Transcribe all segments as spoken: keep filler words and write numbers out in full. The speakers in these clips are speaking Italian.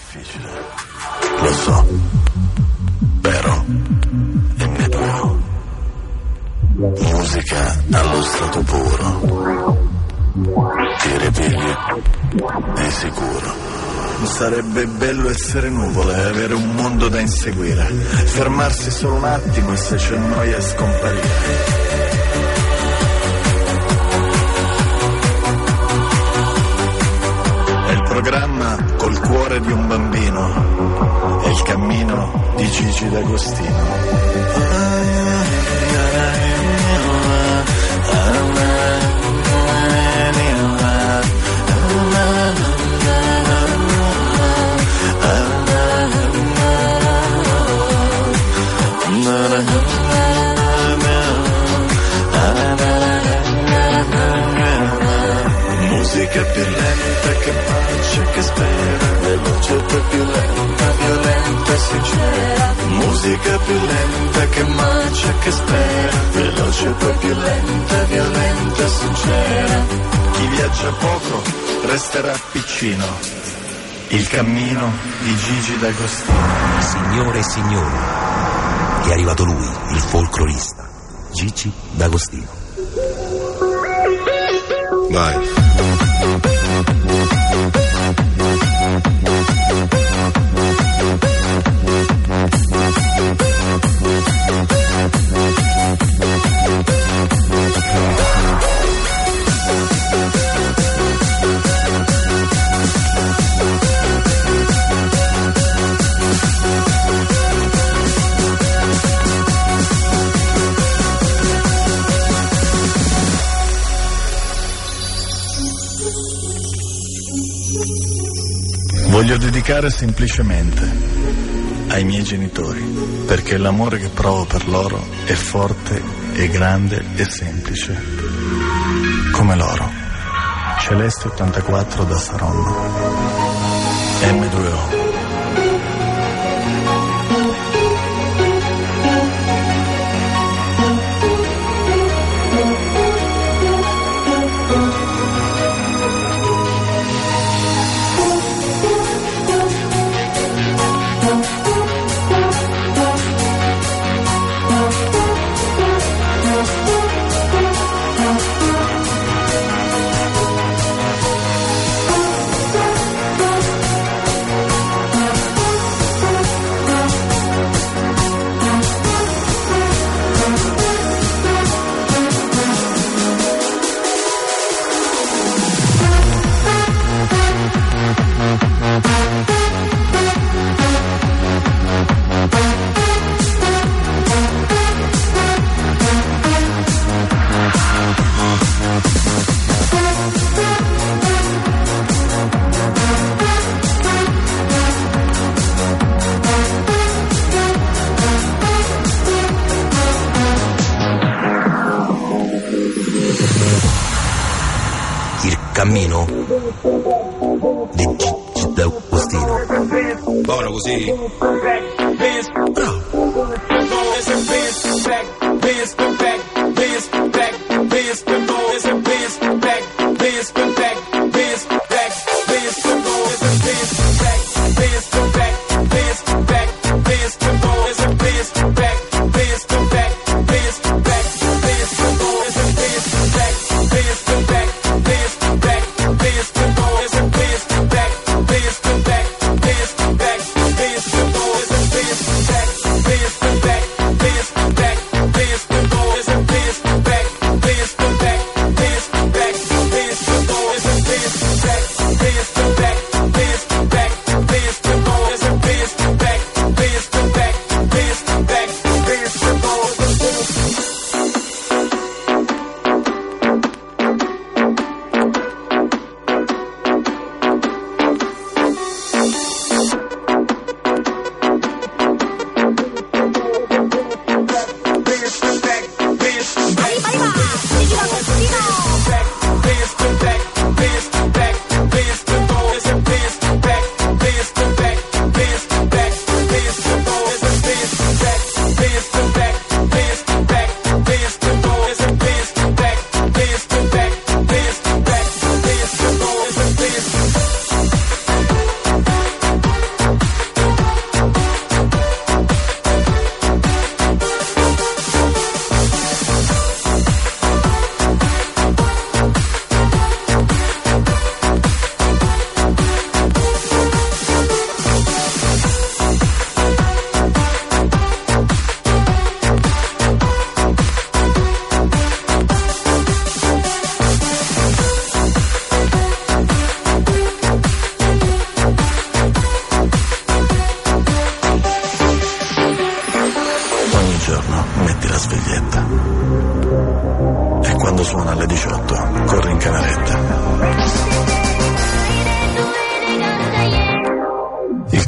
difficile, lo so, però è mio. Musica allo stato puro, ti ripigli di sicuro. Sarebbe bello essere nuvole e avere un mondo da inseguire, fermarsi solo un attimo e se c'è noia scomparire. È il programma col cuore di un bambino, è il cammino di Gigi D'Agostino. Musica più lenta che bacia, che spera, veloce poi più lenta, violenta e sincera. Musica più lenta che bacia, che spera, veloce poi più lenta, violenta e sincera. Chi viaggia poco resterà piccino. Il cammino di Gigi D'Agostino. Signore e signori, è arrivato lui, il folclorista, Gigi D'Agostino. Vai. Voglio dedicare semplicemente ai miei genitori, perché l'amore che provo per loro è forte, è grande e semplice, come loro. Celeste ottantaquattro da Saronno, emme due o. Cammino di Gigi D'Agostino. Buono così? Bravo.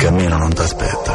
cammino non t'aspetta.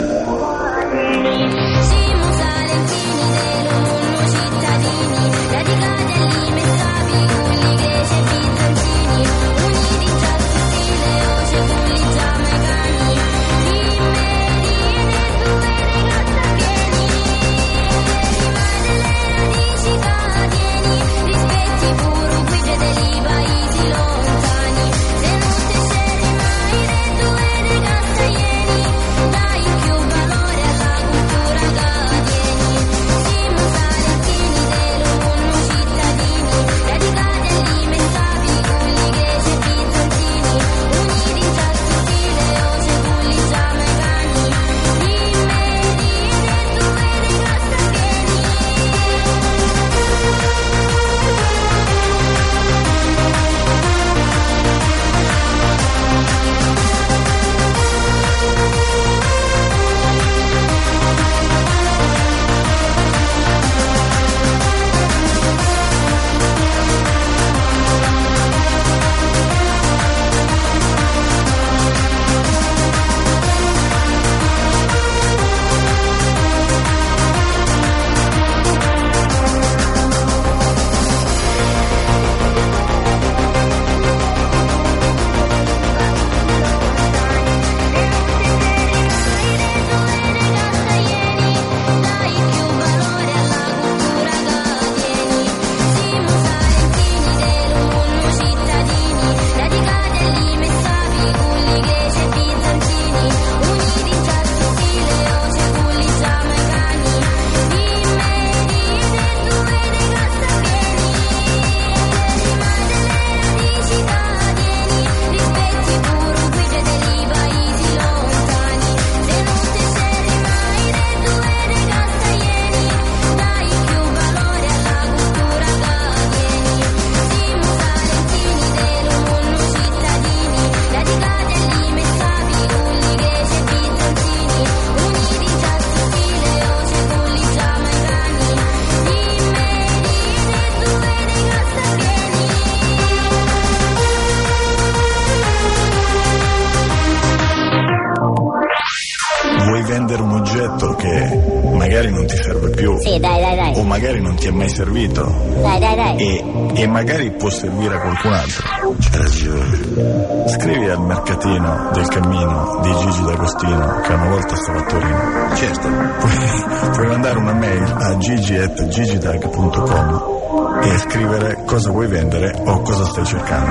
Sì, dai, dai, dai. O magari non ti è mai servito. Dai, dai, dai. E, e magari può servire a qualcun altro. C'è ragione. Scrivi al mercatino del cammino di Gigi D'Agostino, che una volta stava a Torino. Certo. Puoi, puoi mandare una mail a gigi at gigidag punto com e scrivere cosa vuoi vendere o cosa stai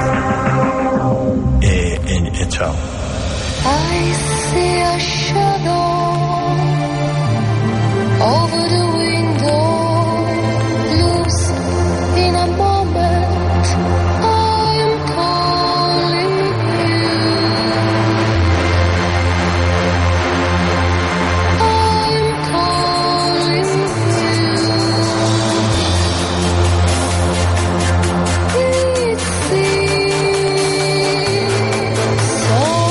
cercando. E, e, e ciao. I see a shadow over the window, loose in a moment. I am calling you. I am calling you. It seems so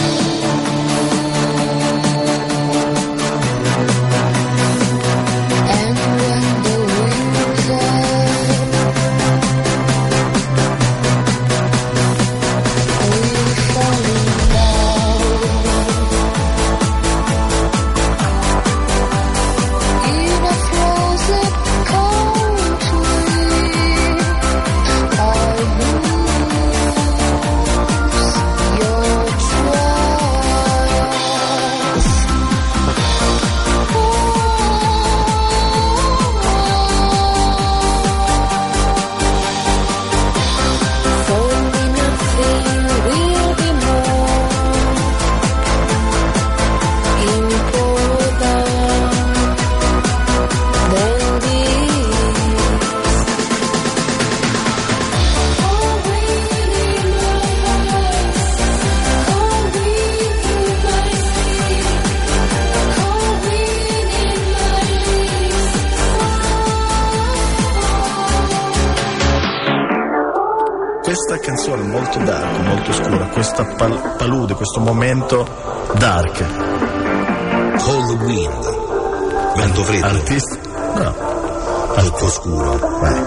Questa canzone molto dark, molto scura, questa pal- palude, questo momento dark. Cold Wind, vento freddo. Artista? No. Troppo oscuro. Vai.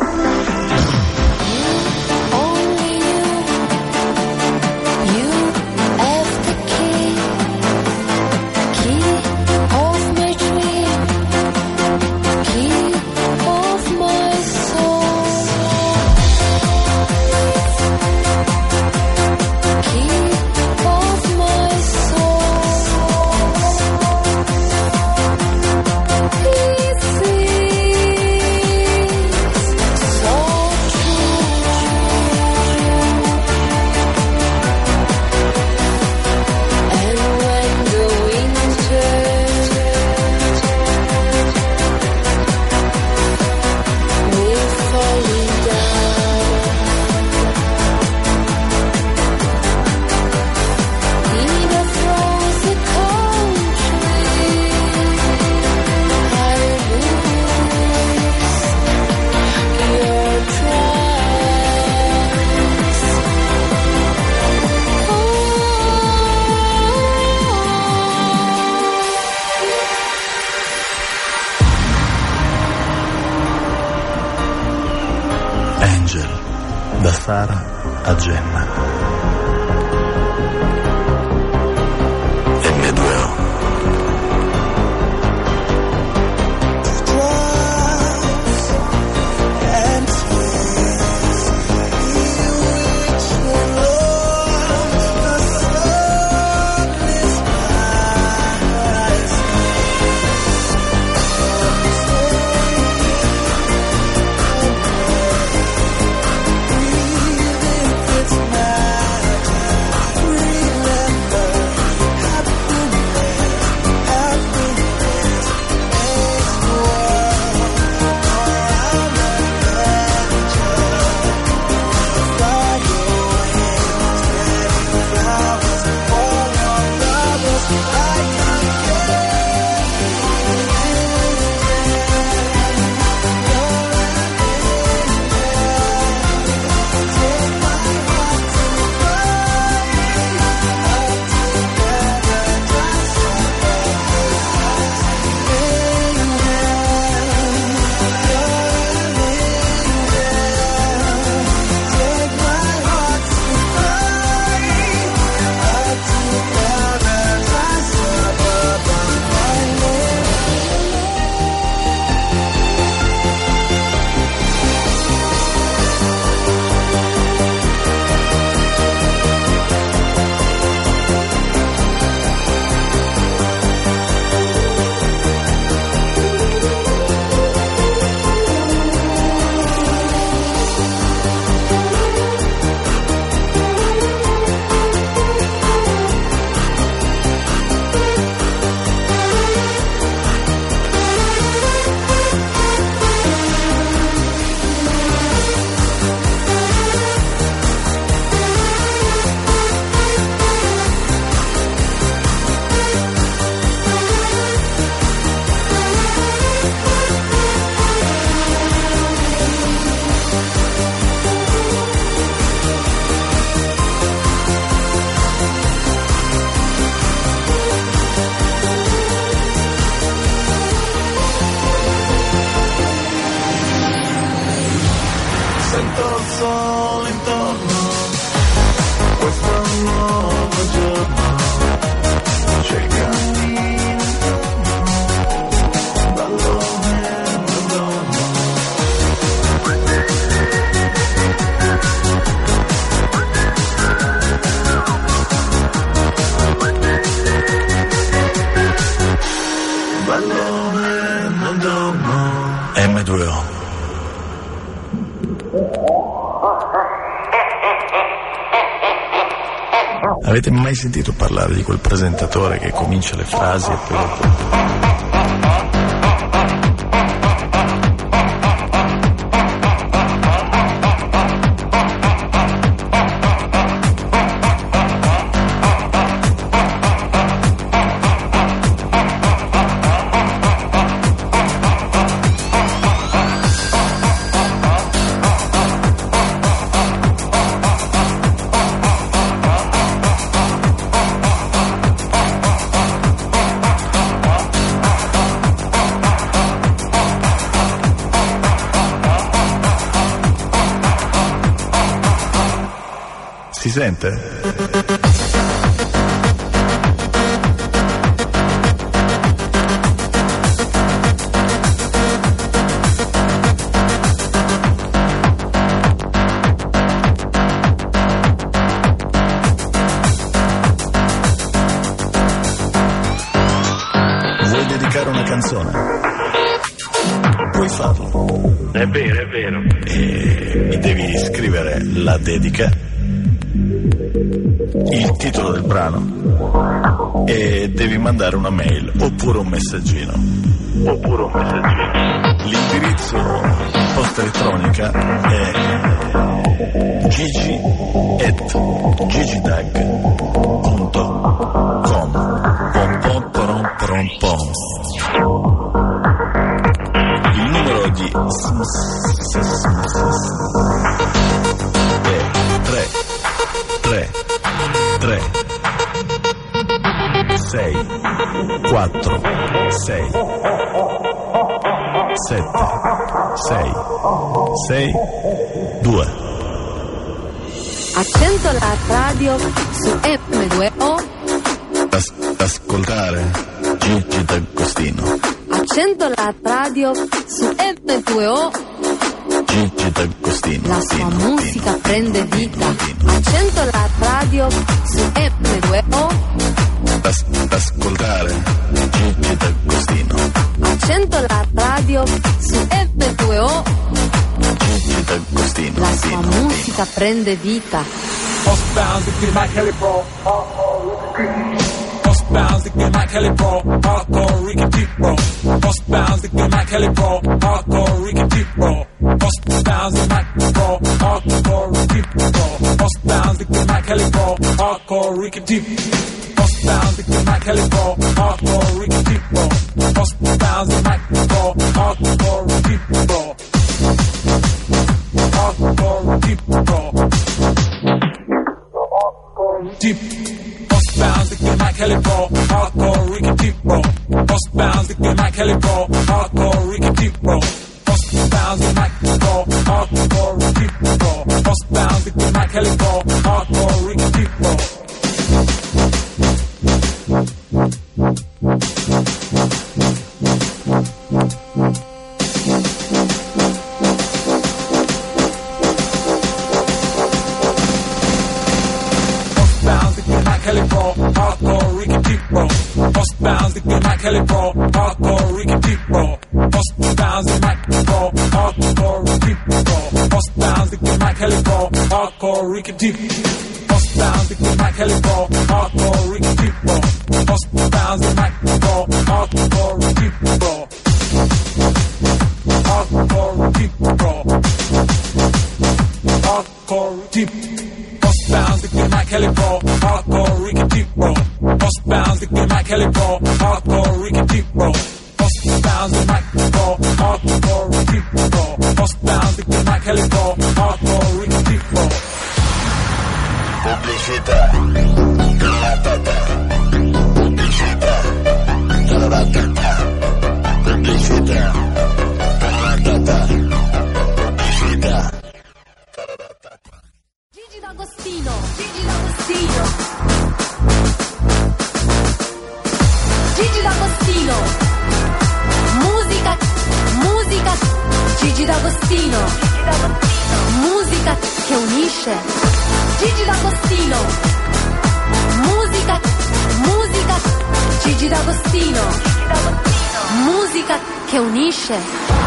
Only you, you have the key Sara a Genna. emme due o. emme due o. Avete mai sentito parlare di quel presentatore che comincia le frasi e poi dopo... Si sente? Vuoi dedicare una canzone? Puoi farlo. È vero, è vero. E mi devi scrivere la dedica, il titolo del brano e devi mandare una mail oppure un messaggino oppure un messaggino. L'indirizzo in posta elettronica è gigi at gigidag punto com. Pom pom pom pom pom. Il numero di è tre tre tre sei quattro sei sette sei sei due. Accento la radio su emme due o. As- ascoltare Gigi D'Agostino. Accento la radio su emme due o. Gigi D'Agostino. La sua Tino, musica Tino, prende vita. Tino. Accento la radio su emme due o. As- ascoltare Gigi D'Agostino. Accento la radio su emme due o. Gigi D'Agostino. La sua Tino, musica prende vita. Postbound to get my Kelly Pro. Postbound to get my Kelly Pro. Hardcore Ricky T Pro. Postbound to get my Kelly Pro. Hardcore Ricky T Pro. Postbound to my Pro. Hardcore Ricky Pro. Postbound to get my Kelly Pro. Hardcore Ricky T. Postbound to get my Kelly Pro. Hardcore Ricky T Pro. Postbound to my Pro. Hardcore Ricky Pro. Hardcore Ricky Pro. Deep, postbound to get my Kelly Pro, hardcore Ricky T Pro. Postbound to get my Kelly Pro, hardcore Ricky T Pro. Postbound to my Pro, hardcore Ricky Pro. Postbound to get my Kelly Pro, hardcore Ricky T Pro. Kelly Pro, hardcore Ricky T Pro. Postbound to get my Kelly Pro, hardcore Ricky T Pro. Postbound to my Pro, hardcore Ricky Pro. Postbound to get my Kelly Pro, hardcore Ricky T. Postbound to get my Kelly Pro, hardcore Ricky T Pro. Postbound to my Pro, hardcore Ricky Pro. Hardcore Ricky Pro. Hardcore Ricky Pro. Postbound to get my Kelly Pro, hardcore Ricky T Pro. Postbound to get my Kelly Pro, hardcore Ricky T Pro. Postbound to my Pro, hardcore Ricky Pro. Postbound to get my Kelly Pro, hardcore Ricky T Pro. Pubblicità, taratata. Pubblicità, taratata. Pubblicità, taratata. Pubblicità. Gigi D'Agostino, Gigi D'Agostino. Gigi D'Agostino. Musica, musica. Gigi D'Agostino. Musica che unisce. Gigi D'Agostino. Musica, musica. Gigi D'Agostino. Musica che unisce.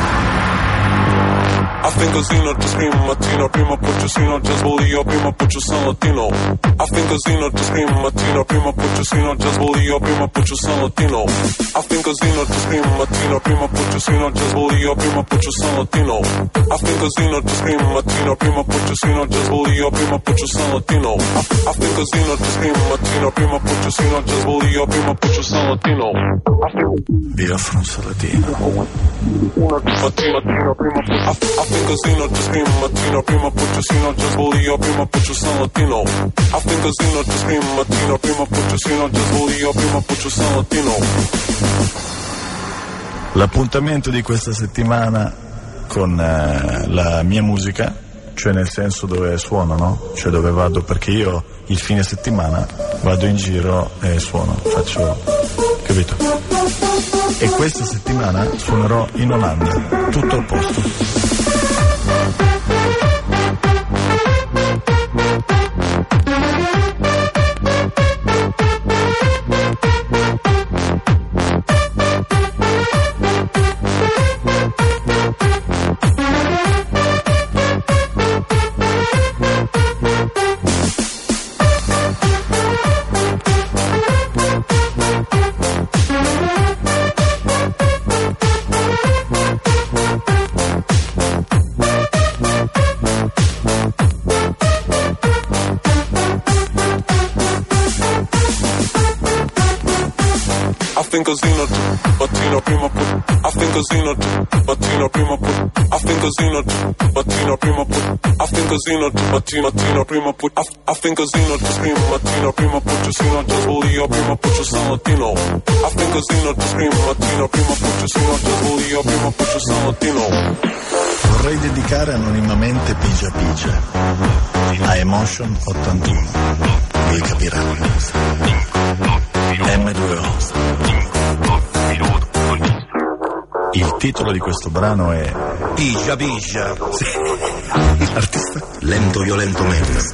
I think casino just scream Latino, prima Puccino, just Bolio, prima Puccio San Latino. I think casino just scream Latino, prima Puccino, just Bolio, prima Puccio San Latino. I think casino just scream Latino, prima Puccino, just Bolio, prima Puccio San Latino. I think casino just scream Latino, prima Puccino, just Bolio, prima Puccio San Latino. I think casino just scream Latino, prima Puccino, just Bolio, prima Puccio San Latino. Via Fronsalatino. Latino, prima I think casino just scream Latino, prima Puccino, just Bolio, prima Puccio San Latino. I think casino just scream Latino, prima Puccino, just Bolio, prima Puccio San Latino. L'appuntamento di questa settimana con eh, la mia musica, cioè nel senso dove suono, no? Cioè dove vado, perché io il fine settimana vado in giro e suono, faccio, capito? E questa settimana suonerò in Olanda, tutto al posto. I think casino, Latino, prima put. I think casino, Latino, prima put. I think casino, Latino, prima put. I think casino, Latino, Latino, prima put. I think casino, just scream Latino, prima put. Casino, just Bolio, prima put. San Latino. I think casino, just scream Latino, prima put. Casino, just Bolio, prima put. San Latino. Vorrei dedicare anonimamente Pigia Pigia a Emotion ottantuno. Lui capirà. emme due o. Il titolo di questo brano è Pigia pigia. Sì. L'artista? Lento violento mentis.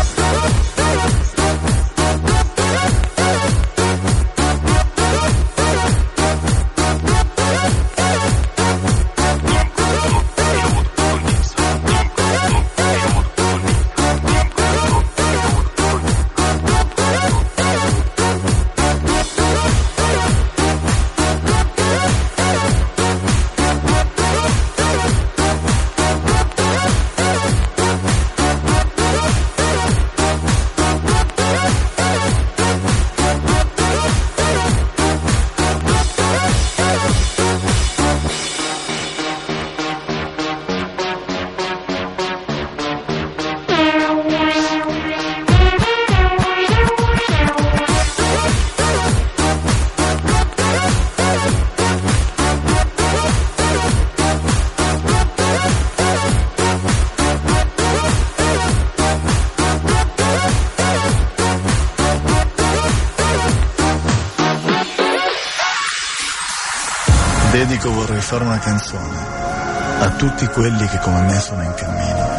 Dedico, vorrei fare una canzone a tutti quelli che come me sono in cammino,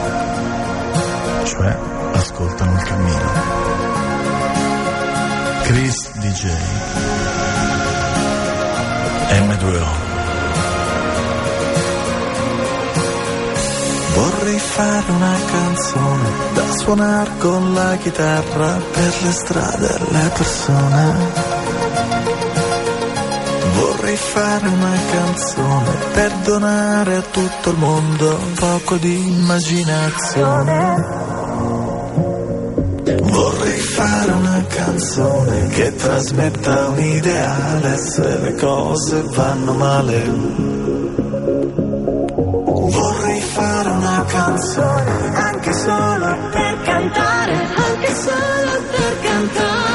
cioè ascoltano il cammino. Chris D J, emme due o. Vorrei fare una canzone da suonare con la chitarra per le strade e le persone. Vorrei fare una canzone per donare a tutto il mondo un poco di immaginazione. Vorrei fare una canzone che trasmetta un ideale se le cose vanno male. Vorrei fare una canzone anche solo per cantare, anche solo per cantare.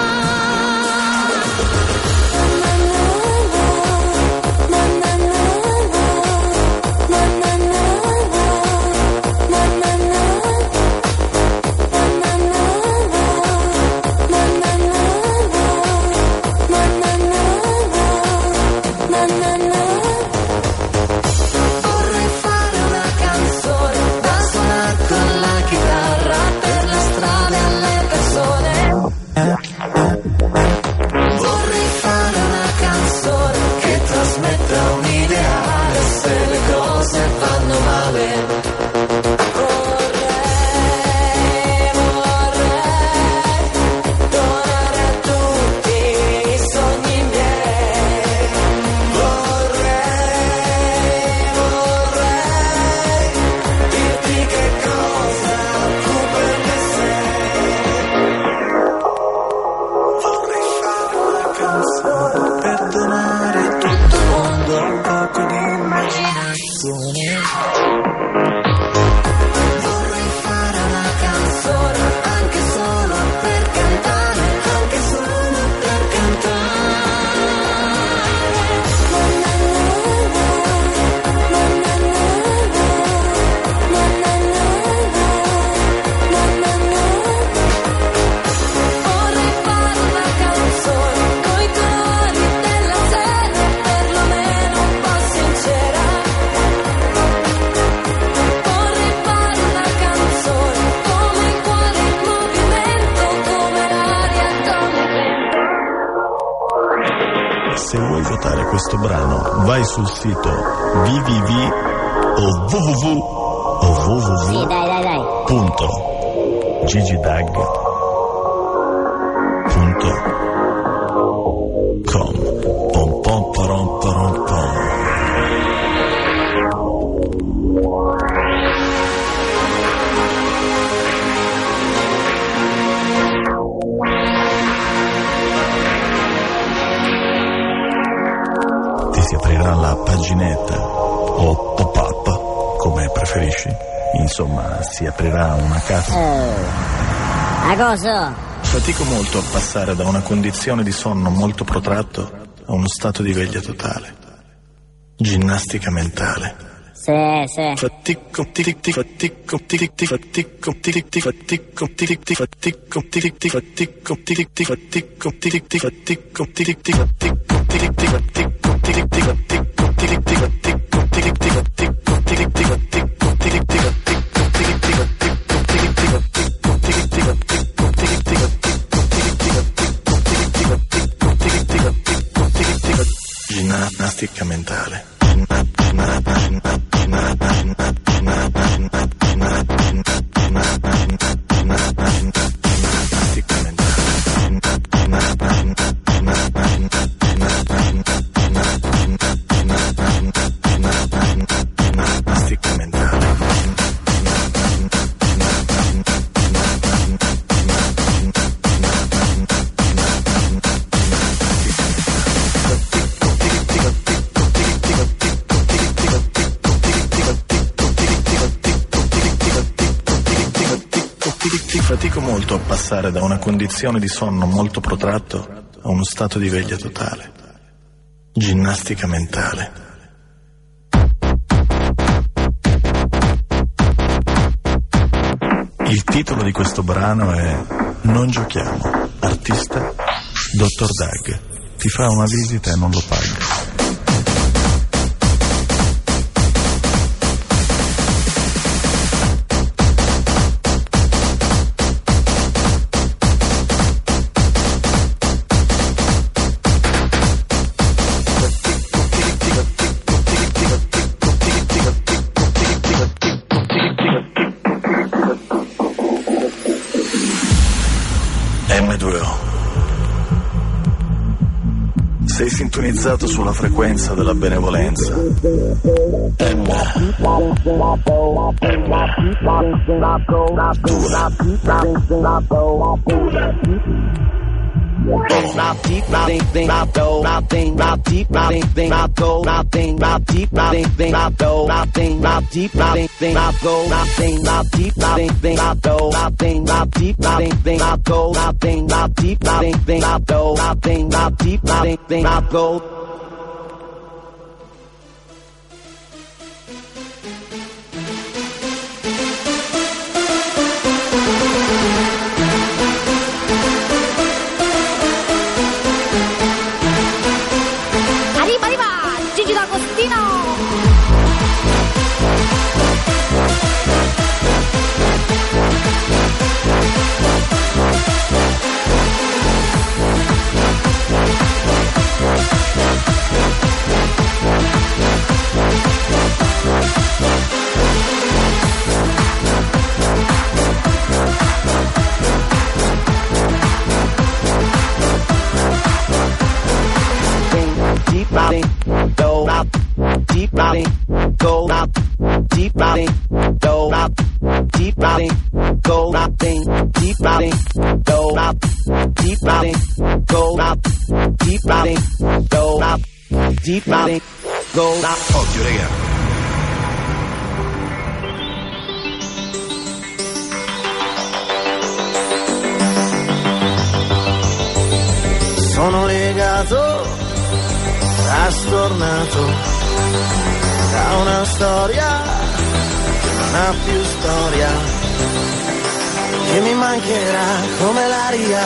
Questo brano vai sul sito www o www o www sì, dai, dai, dai. punto gigidag punto com. Pom pom parom parom pom. Si aprirà la paginetta o pop-up, come preferisci. Insomma, si aprirà una casa. Oh, a cosa? Fatico molto a passare da una condizione di sonno molto protratto a uno stato di veglia totale. Ginnastica mentale. Sì, sì. Fatico, tic, fatico, tic, fatico, tic, fatico, tic, fatico, tic, fatico, tic, fatico, tic, fatico, tic, fatico, tic, fatico, tic, ginnastica mentale. Fatico molto a passare da una condizione di sonno molto protratto a uno stato di veglia totale. Ginnastica mentale. Il titolo di questo brano è Non giochiamo. Artista dottor Dag. Ti fa una visita e non lo paga. emme due o. Sei sintonizzato sulla frequenza della benevolenza. M. Go. Arriva, arriva, Gigi D'Agostino! Go up, deep body, go up, deep body, go up, deep body, go up, deep body, go up, deep body, go up, deep body, go up, deep body, go up. Occhio, raga. Sono legato, trastornato da una storia che non ha più storia, che mi mancherà come l'aria.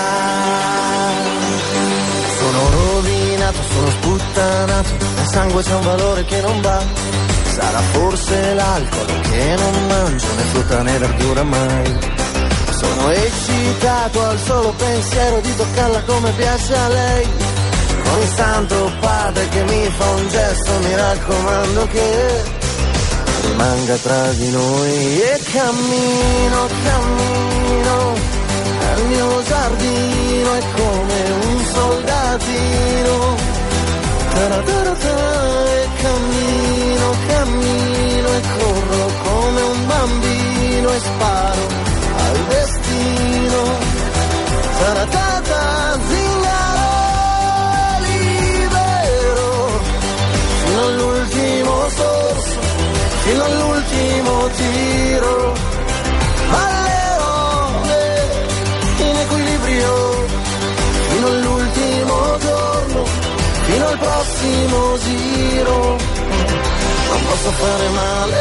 Sono rovinato, sono sputtanato, nel sangue c'è un valore che non va. Sarà forse l'alcol che non mangio né frutta né verdura mai. Sono eccitato al solo pensiero di toccarla come piace a lei. Con il santo padre che mi fa un gesto, mi raccomando che rimanga tra di noi. E cammino, cammino nel mio giardino, è come un soldatino. Taratara, e cammino, cammino e corro come un bambino e sparo al destino. Taratata, zingaro, libero fino all'ultimo sorso, fino all'ultimo tiro, all'eroe in equilibrio fino all'ultimo giorno, fino al prossimo giro. non posso fare male,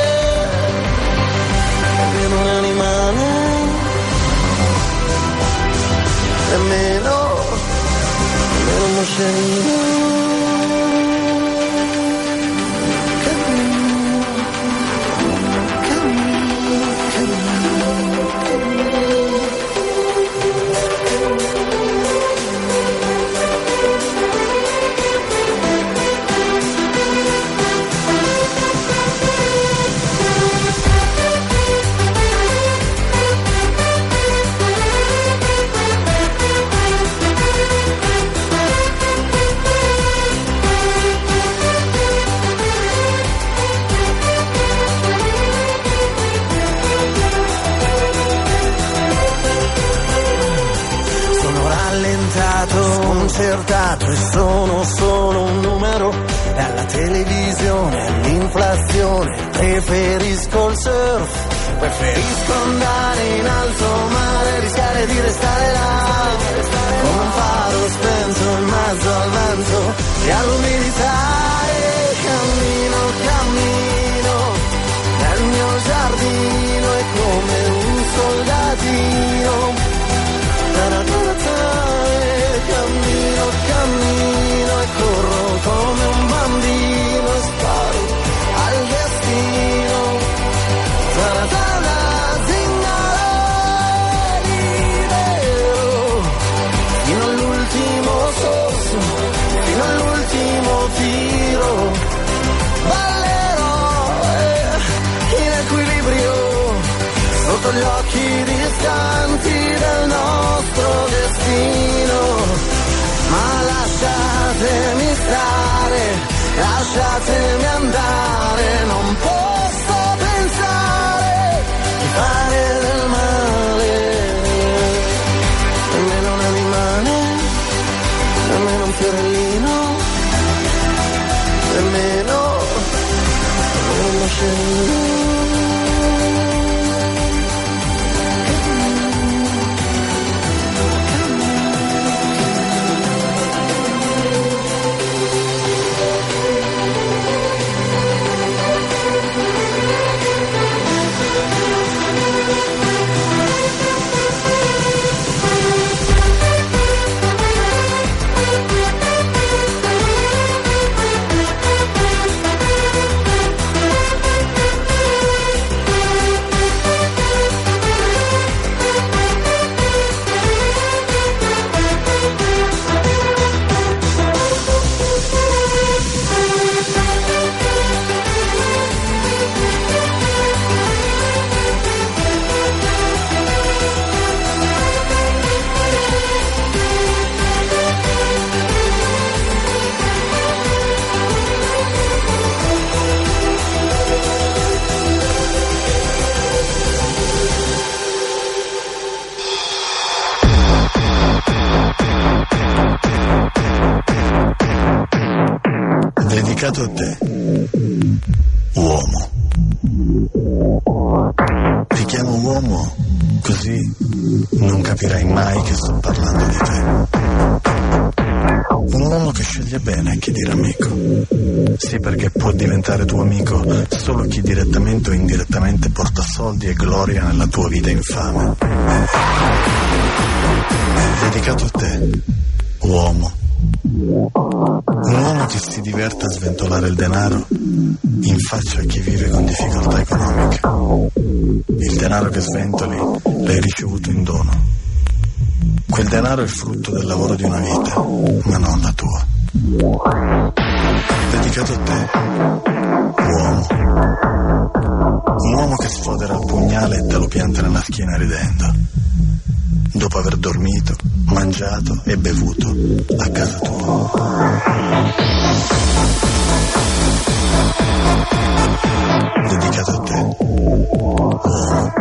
nemmeno un animale, nemmeno, nemmeno un moscerino. Sconcertato e sono solo un numero, e alla televisione, all'inflazione, preferisco il surf, preferisco andare in alto mare, rischiare di restare là, come un faro spento in mezzo al vento e all'umidità, e cammino, cammino nel mio giardino, e come un soldatino, cammino, cammino e corro come un bambino e sparo al destino. Taratana, zingara, libero, fino all'ultimo sorso, fino all'ultimo tiro. Ballerò eh, in equilibrio sotto gli occhi distanti del nostro destino. Ma lasciatemi stare, lasciatemi andare, non posso pensare di fare del male, nemmeno un animale, nemmeno un fiorellino, nemmeno, nemmeno un moscerino. Dedicato a te, uomo. Ti chiamo uomo così non capirai mai che sto parlando di te. Un uomo che sceglie bene chi dire amico. Sì, perché può diventare tuo amico solo chi direttamente o indirettamente porta soldi e gloria nella tua vita infame. Dedicato a te, uomo. Un uomo che si diverte a sventolare il denaro in faccia a chi vive con difficoltà economiche. Il denaro che sventoli l'hai ricevuto in dono. Quel denaro è il frutto del lavoro di una vita, ma non la tua. Dedicato a te, uomo. Un uomo che sfodera il pugnale e te lo pianta nella schiena ridendo, dopo aver dormito, mangiato e bevuto a casa tua. Dedicato a te, uomo.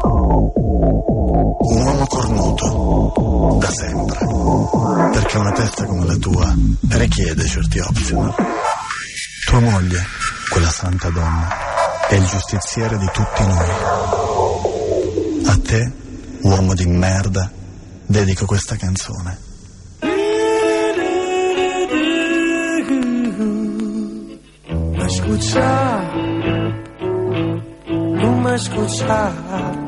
Un uomo cornuto, da sempre, perché una testa come la tua richiede certi optional. Tua moglie, quella santa donna, è il giustiziere di tutti noi. A te, uomo di merda, dedico questa canzone. Escucha mi scocciare.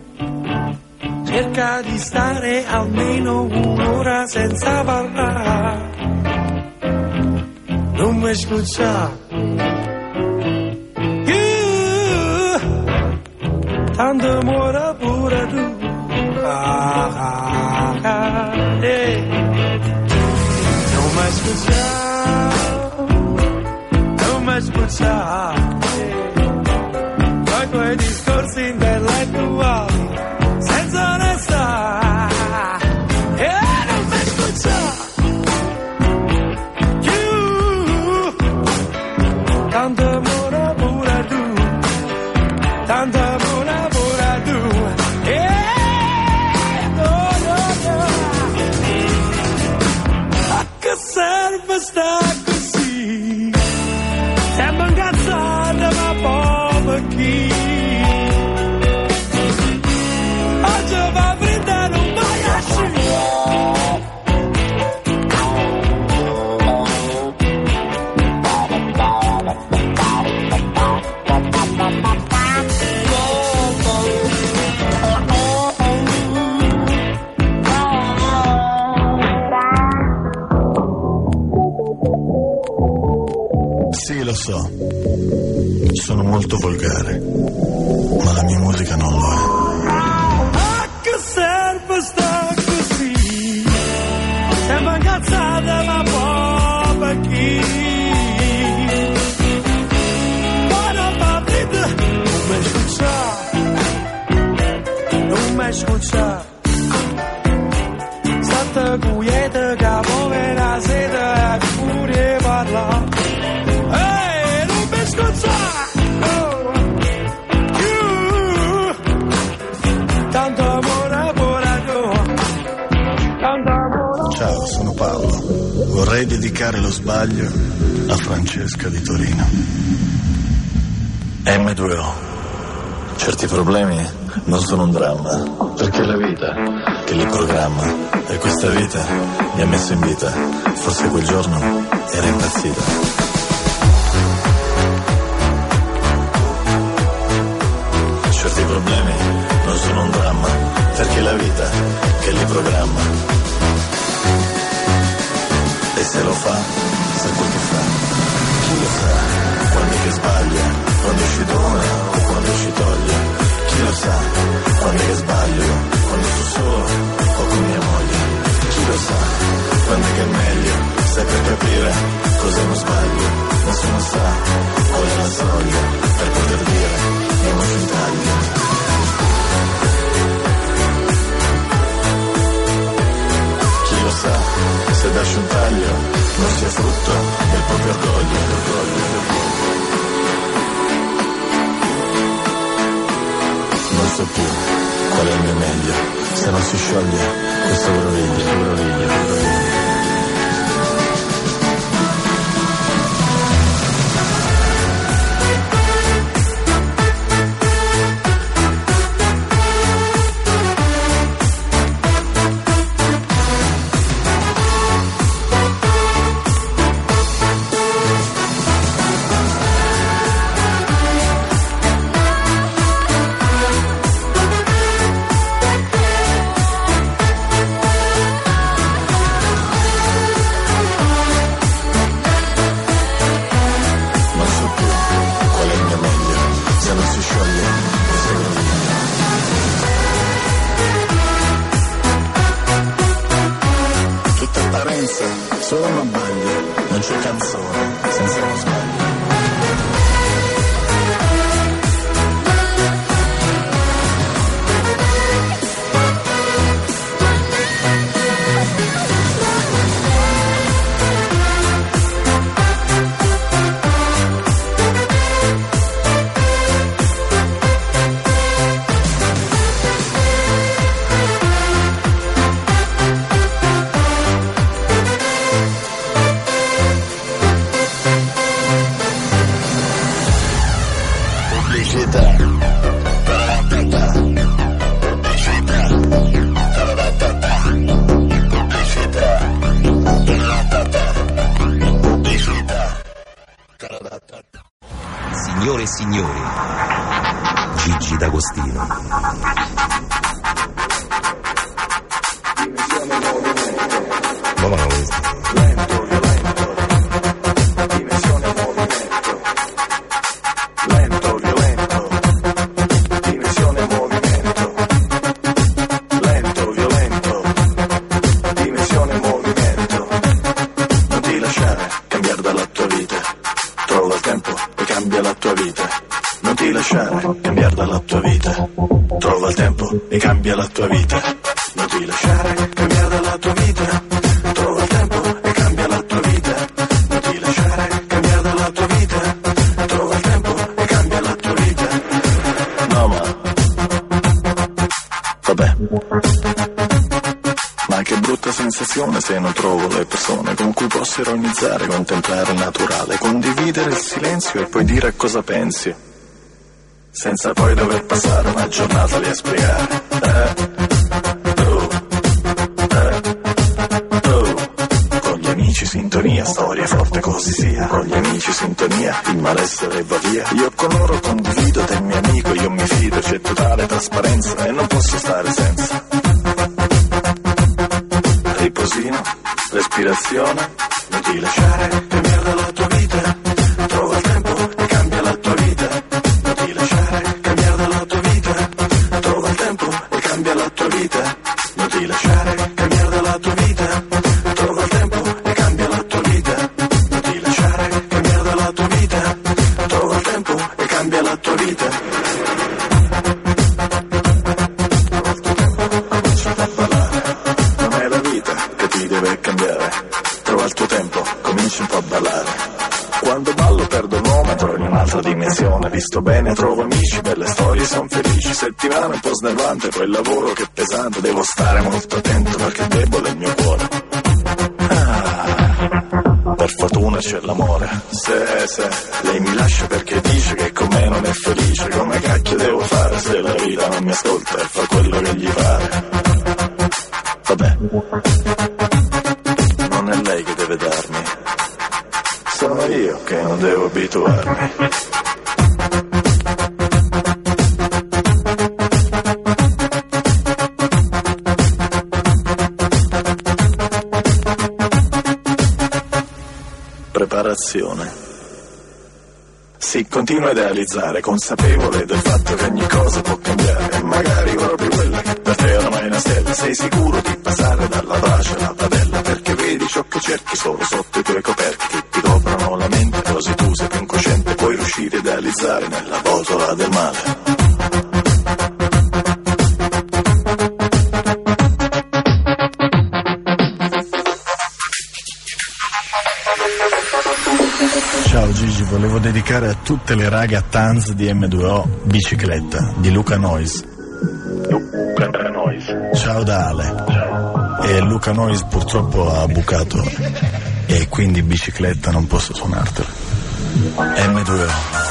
Cerca di stare almeno un'ora senza parlare. Non mi scocciare. Tanto muore pure tu. Ah, ah, ah, eh. Non mi scocciare. Non mi scocciare. Poi quei discorsi intellettuali senza onestà. E non mi scocciare. Tanto muore pure tu. Tanto muore pure tu. Eh, no, no, no. A che serve sta così? Sembra incazzata ma poi per chi? Oggi va fredda non vai a Sì, lo so, sono molto volgare, ma la mia musica non lo è. A che serve sta così? Sembra incazzata ma poi per chi? Quando va fredda non mi scocciare. Non mi scocciare. Sette cuiete che muove la sete e pure parla. Ehi, non mi scocciare. Oh. You. Tanto amore pure tu. Tanto amore. Ciao, sono Paolo. Vorrei dedicare lo sbaglio a Francesca di Torino. emme due o. Certi problemi non sono un dramma, perché è la vita che li programma. E questa vita mi ha messo in vita. Forse quel giorno era impazzita. Certi problemi non sono un dramma, perché è la vita che li programma. E se lo fa, sa quel che fa. Chi lo sa, quando è che sbaglia, quando ci dona o quando ci toglie. Chi lo sa, quando è che sbaglio, quando sto solo o con mia moglie. Chi lo sa, quando è che è meglio, sai per capire cosa non sbaglio. Nessuno sa qual è la soglia per poter dire andiamo in Italia. Chi lo sa, se darci un taglio non sia frutto del proprio orgoglio, orgoglio, orgoglio. Non so più qual è il mio meglio, se non si scioglie questo groviglio, groviglio, groviglio. Solo una baglia, non c'è canzone senza uno sbaglio. Signore e signori, Gigi D'Agostino. Lento, violento, dimensione movimento. Lento, violento, dimensione movimento. Lento, violento, dimensione movimento. Non ti lasciare cambiare dalla tua vita. Trova il tempo e cambia la tua vita. Non ti lasciare cambiare dalla tua vita. Trova il tempo e cambia la tua vita. Non ti lasciare cambiare dalla tua vita. Trova il tempo e cambia la tua vita. Non ti lasciare cambiare dalla tua vita. Trova il tempo e cambia la tua vita. No, ma vabbè. Ma che brutta sensazione se non trovo le persone con cui posso ironizzare, contemplare il naturale, condividere il silenzio e poi dire cosa pensi, senza poi dover passare una giornata lì a spiegare. Eh? Sintonia, storia forte così sia. Con gli amici sintonia, il malessere va via. Io con loro condivido, del mio amico io mi fido. C'è totale trasparenza e non posso stare senza. Riposino, respirazione. Non ti lasciare cambiare dalla tua vita. Trova il tempo e cambia la tua vita. Non ti lasciare cambiare dalla tua vita. Trova il tempo e cambia la tua vita. Non ti lasciare cambiare dalla tua vita. Trova il tempo e cambia la tua vita. Non ti lasciare cambiare dalla tua vita. Trova il tempo e cambia la tua vita. Trova il tuo tempo, comincia a ballare. Non è la vita che ti deve cambiare. Trova il tuo tempo, comincia un po' a ballare. Quando ballo perdo il nome, trovo in un'altra dimensione. Visto bene, trovo amici, belle storie, son felici. Settimana un po' snervante, poi il lavoro che è pesante. Devo stare molto attento perché è debole il mio cuore. Per fortuna c'è l'amore. Se, se, lei mi lascia perché dice che con me non è felice. Come cacchio devo fare se la vita non mi ascolta e fa quello che gli pare? Vabbè, non è lei che deve darmi, sono io che non devo abituarmi. Preparazione. Si continua a idealizzare, consapevole del fatto che ogni cosa può cambiare. E magari proprio quella che per te ormai è una stella. Sei sicuro di passare dalla brace alla padella, perché vedi ciò che cerchi solo sotto i tuoi coperchi che ti coprono la mente. Così tu sei più incosciente, puoi riuscire a idealizzare nella botola del male. Ciao Gigi, volevo dedicare a tutte le raghe a Tanz di emme due o Bicicletta di Luca Noise. Luca Noise. Ciao da Ale. Ciao. E Luca Noise purtroppo ha bucato e quindi Bicicletta non posso suonartela. emme due o.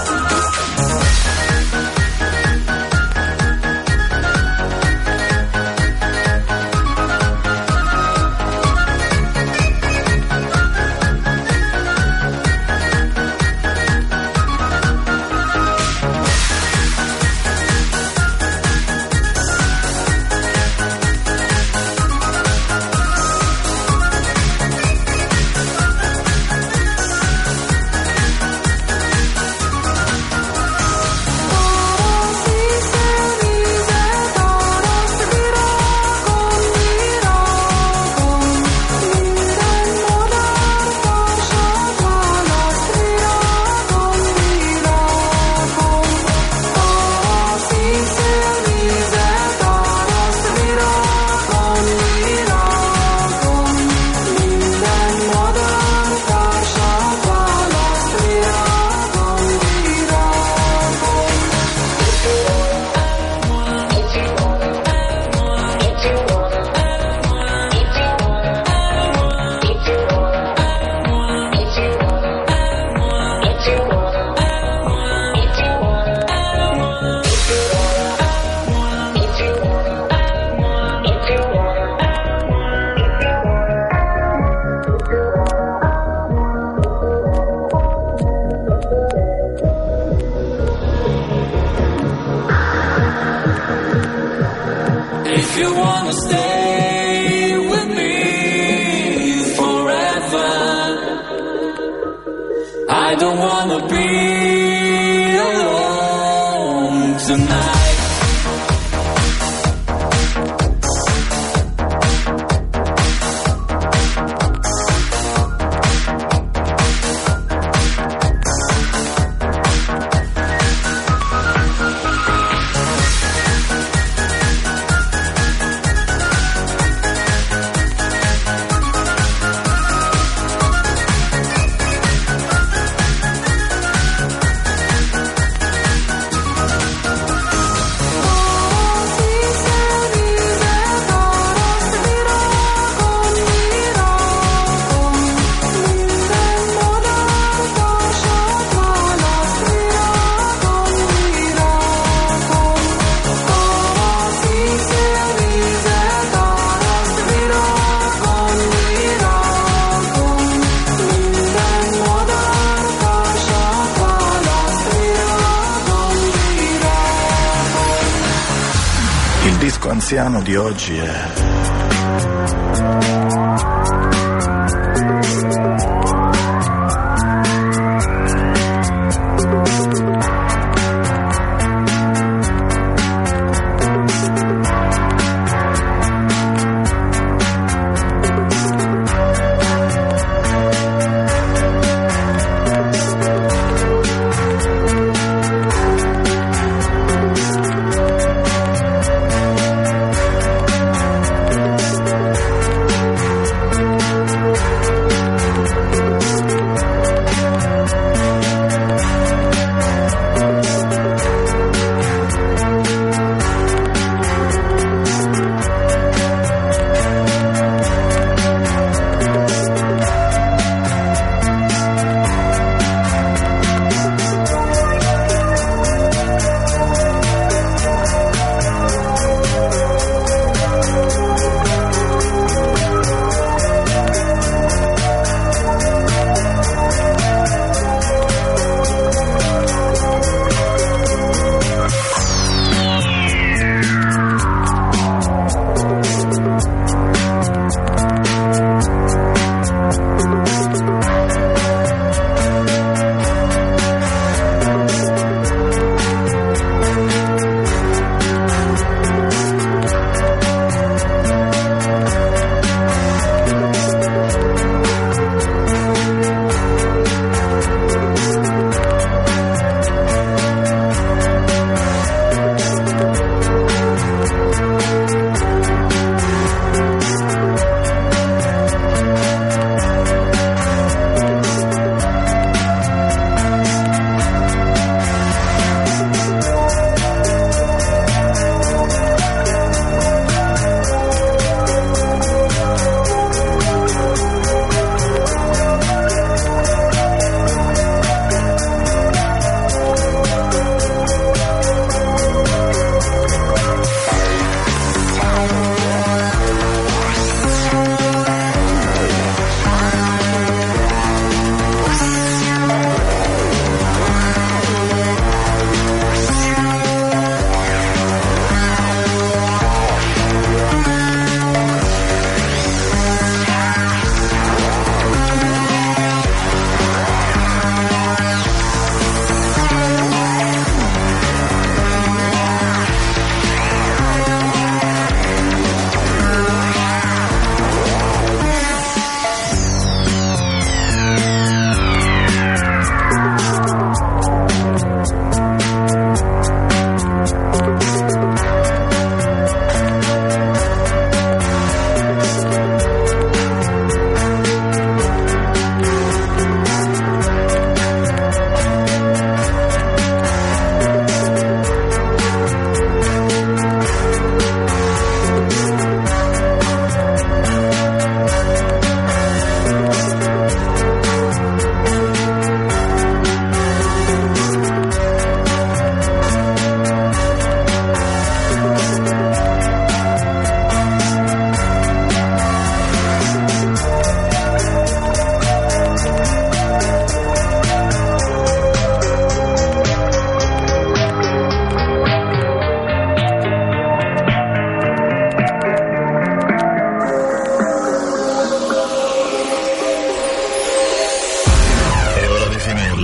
I don't wanna be alone tonight. Anziano di oggi è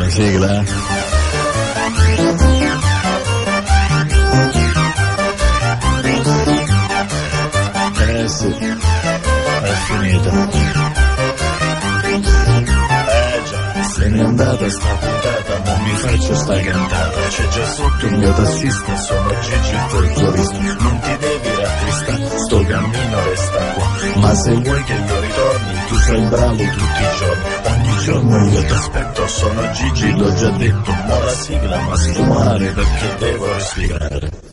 La sigla? Eh sì, è finita. Eh già, se n'è andata sta puntata, non mi faccio sta cantata. C'è già sotto il mio tassista, sono Gigi il folclorista. Non ti devi rattristare, sto cammino resta qua. Ma se vuoi che io ritorni, tu sei bravo tutti i giorni. Ogni giorno io ti aspetto, sono Gigi, l'ho già detto. Mo' la sigla, ma sfumare perché devo respirare.